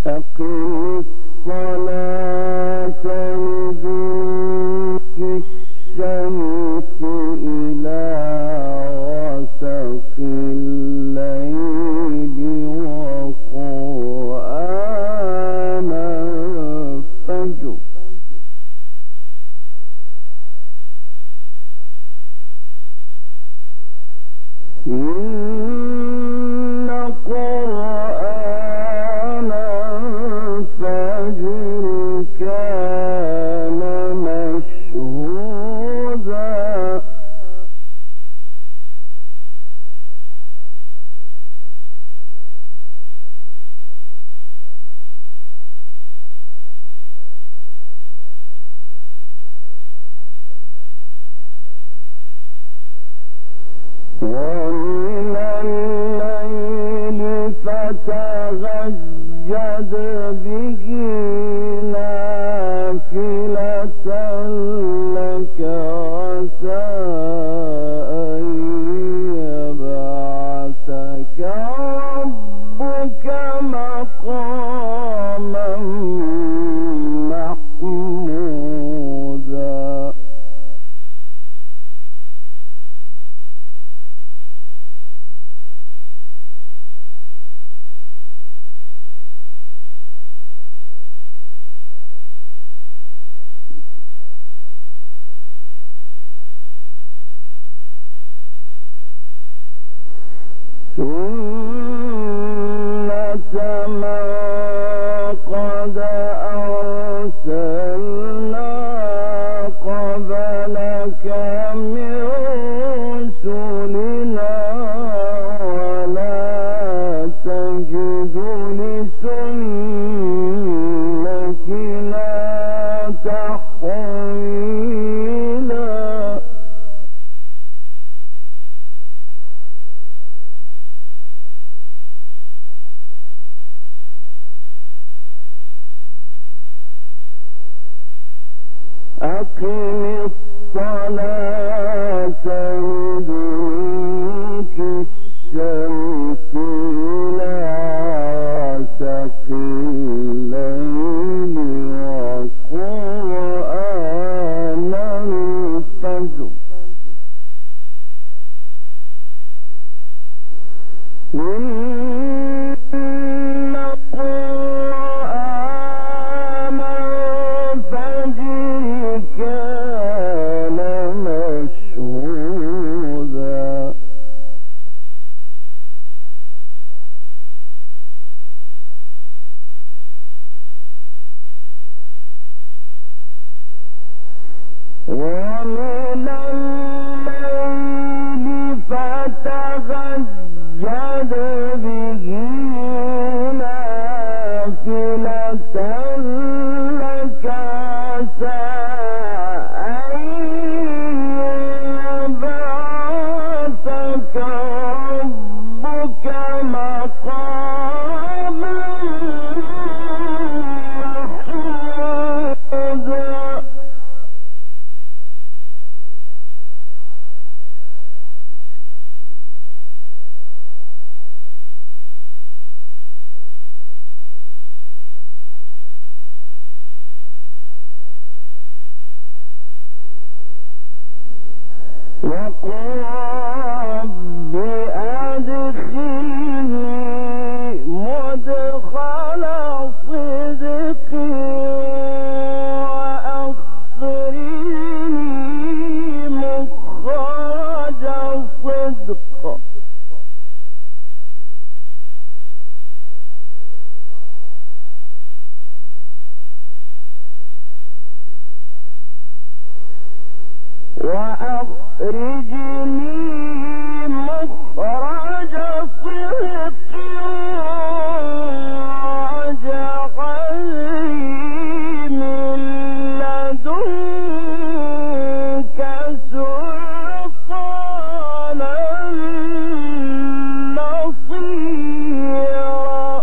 أقم الصلاة لدلوك الشمس إلى غسق الليل وقرآن الفجر إن قرآن الفجر كان مشهودا ومن الليل فتهجد به نافلة لك عسى أن يبعثك ربك مقاما محمودا سنة من قد أرسلنا قبلك من رسلنا ولا تجد لسنتنا تحويلا أقم الصلاة لدلوك الشمس إلى غسق الليل وقرآن الفجر إن قرآن الفجر كان مشهودا ومن الليل فتهجد به نافلة لك عسى أن يبعثك ربك مقاما محمودا وقل رب أدخلني مدخل صدق وأخرجني مخرج صدق وأخرجني مخرج صدق واجعل من لدنك سلطانا نصيرا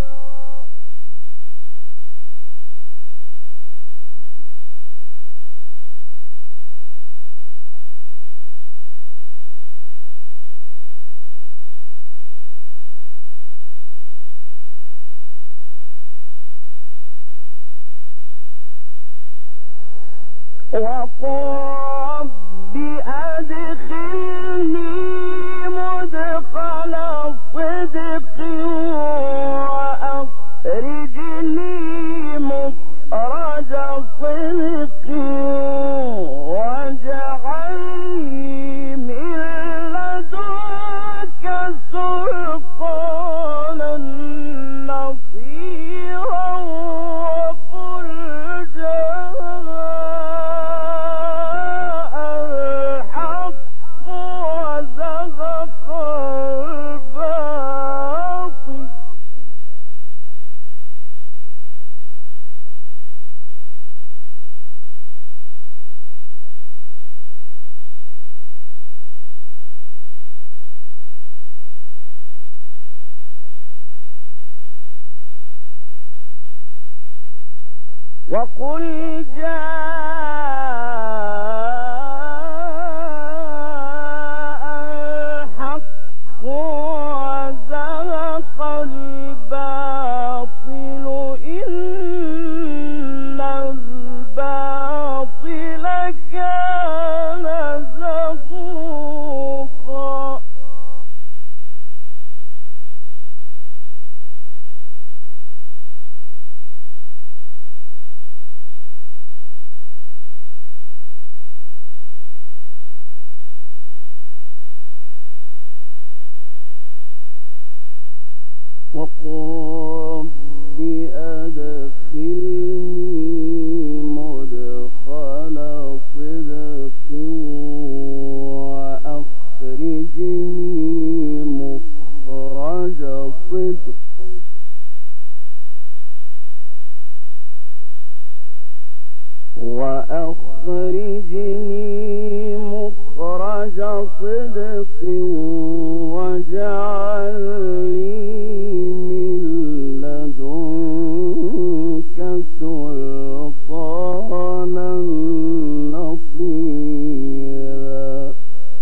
وأخرجني مخرج صدق واجعل لي من لدنك سلطانا نصيرا وقل جاء الحق وزهق الباطل وقل جاء الحق وزهق الباطل إن الباطل كان زهوقا وقل رب أدخلني مدخل صدق وأخرجني مخرج صدق واجعل لي من لدنك سلطانا نصيرا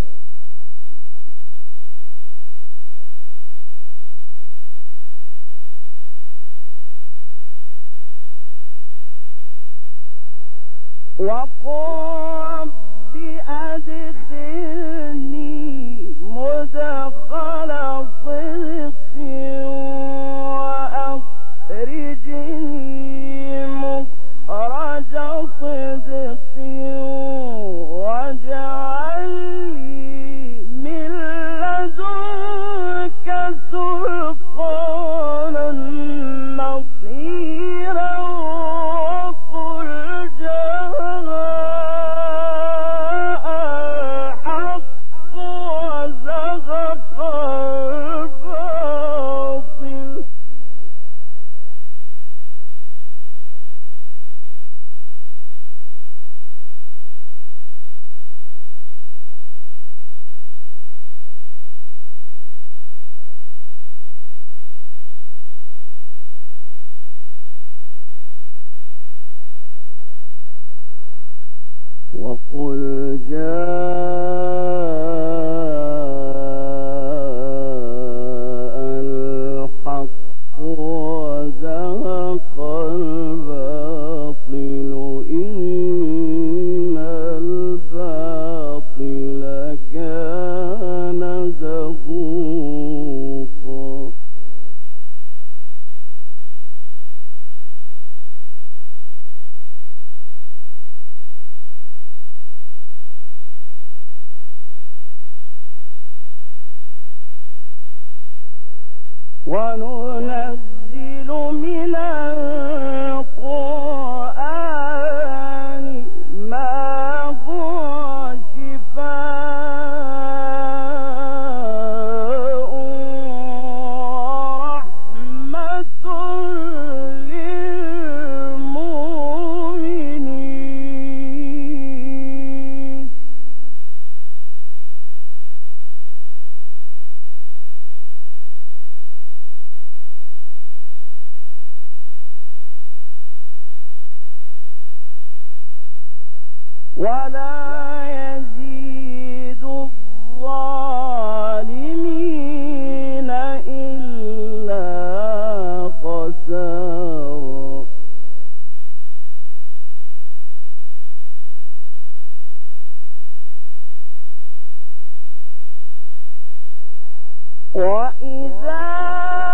وقل رب أدخلني مدخل صدق وأخرجني مخرج صدق واجعل لي من لدنك سلطانا نصيرا وقل جاء الحق وزهق الباطل وقل جاء الحق وزهق الباطل إن الباطل كان زهوقا وننزل من القرآن ما هو شفاء ورحمة للمؤمنين ولا يزيد الظالمين إلا خسارا وإذا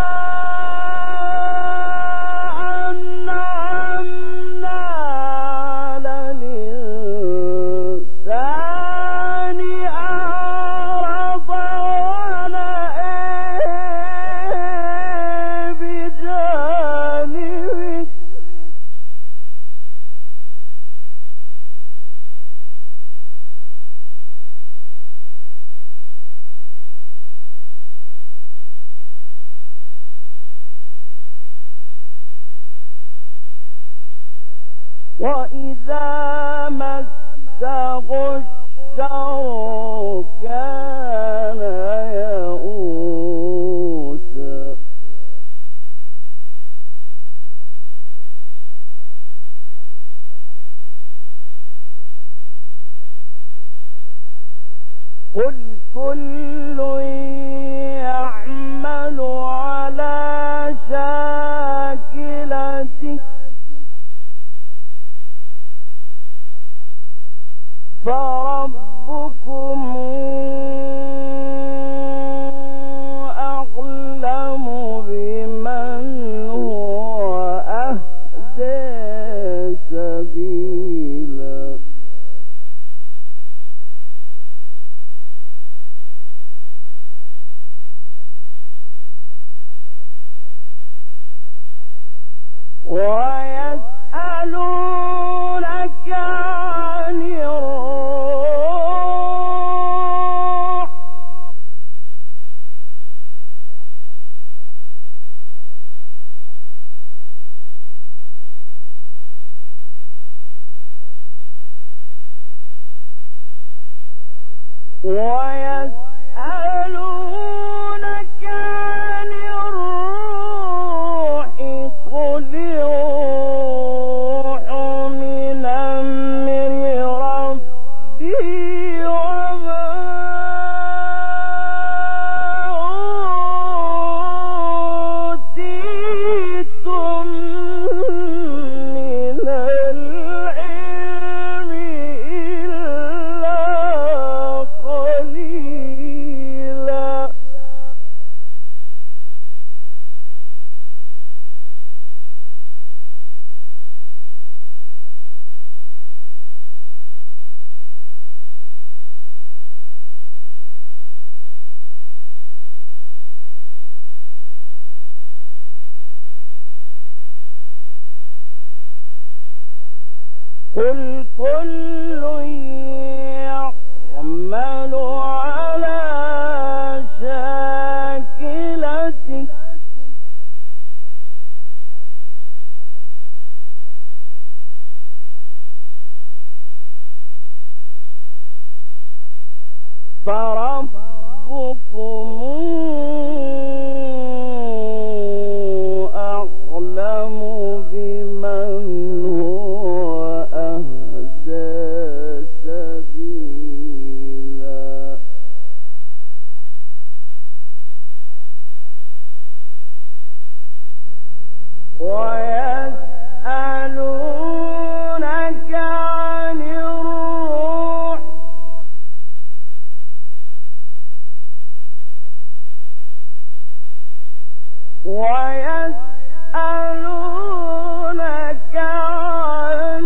وإذا مسه الشر كان يئوسا قل كل يعمل على شاكلته فربكم أعلم بمن هو أهدى سبيلا ويسألونك عن الروح ويسألونك عن الروح قل الروح من أمر ربي وما أوتيتم من العلم إلا قليلا قل كل يعمل على شاكلته فربكم أعلم بمن هو أهدى سبيلا ويسألونك عن الروح ويسألونك عن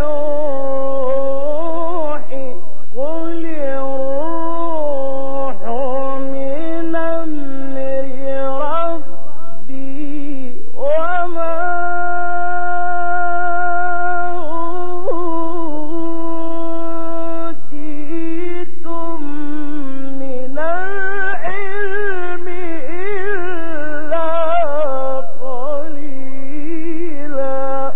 الروح قل الروح من أمر ربي وما أوتيتم من العلم إلا قليلا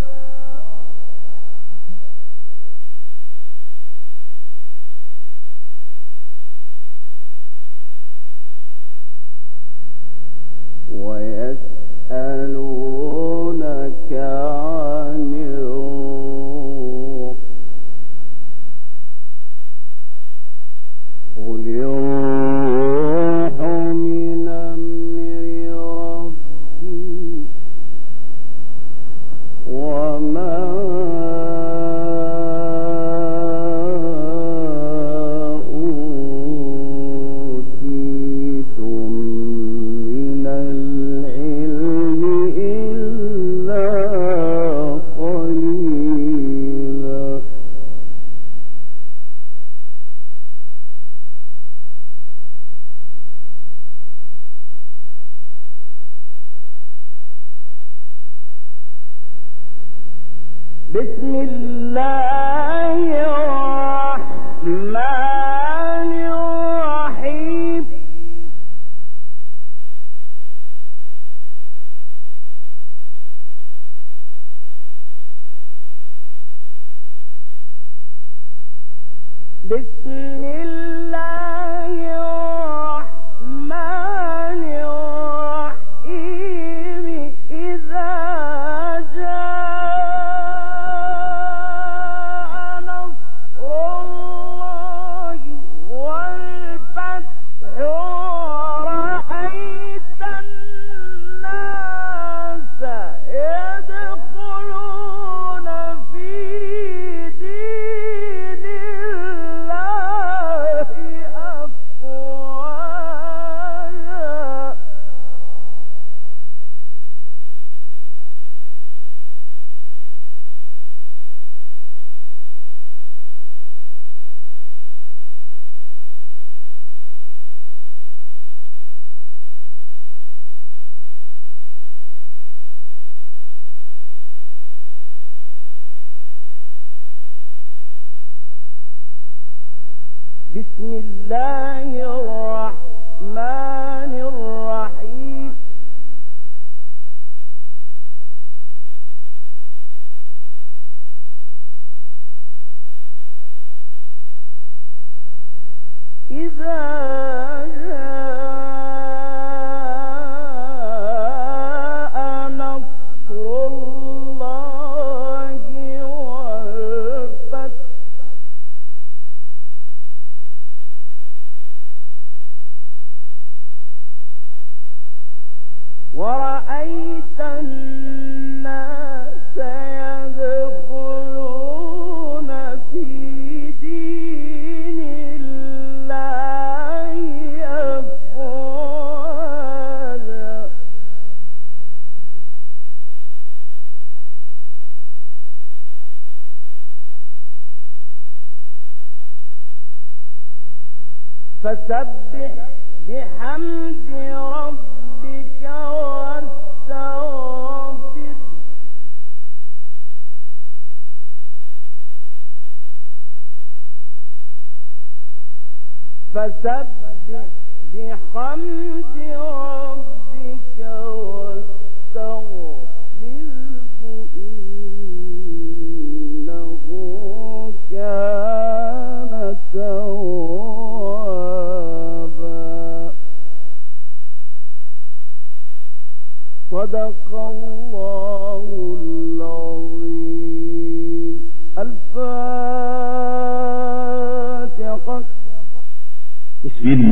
ويسألونك عن الروح قل الروح من أمر ربي وما أوتيتم من العلم إلا قليلا بسم الله الرحمن الرحيم بسم الله الرحمن الرحيم إذا جاء نصر الله والفتح ورأيت الناس يدخلون في دين الله أفواجا بسم الله الرحمن الرحيم إذا جاء نصر الله والفتح ورأيت الناس يدخلون في دين الله أفواجا فسبح بحمد ربك واستغفر فسبح بحمد ربك واستغفره إنه كان توابا صدق الله العظيم. الفاتحة. بسم الله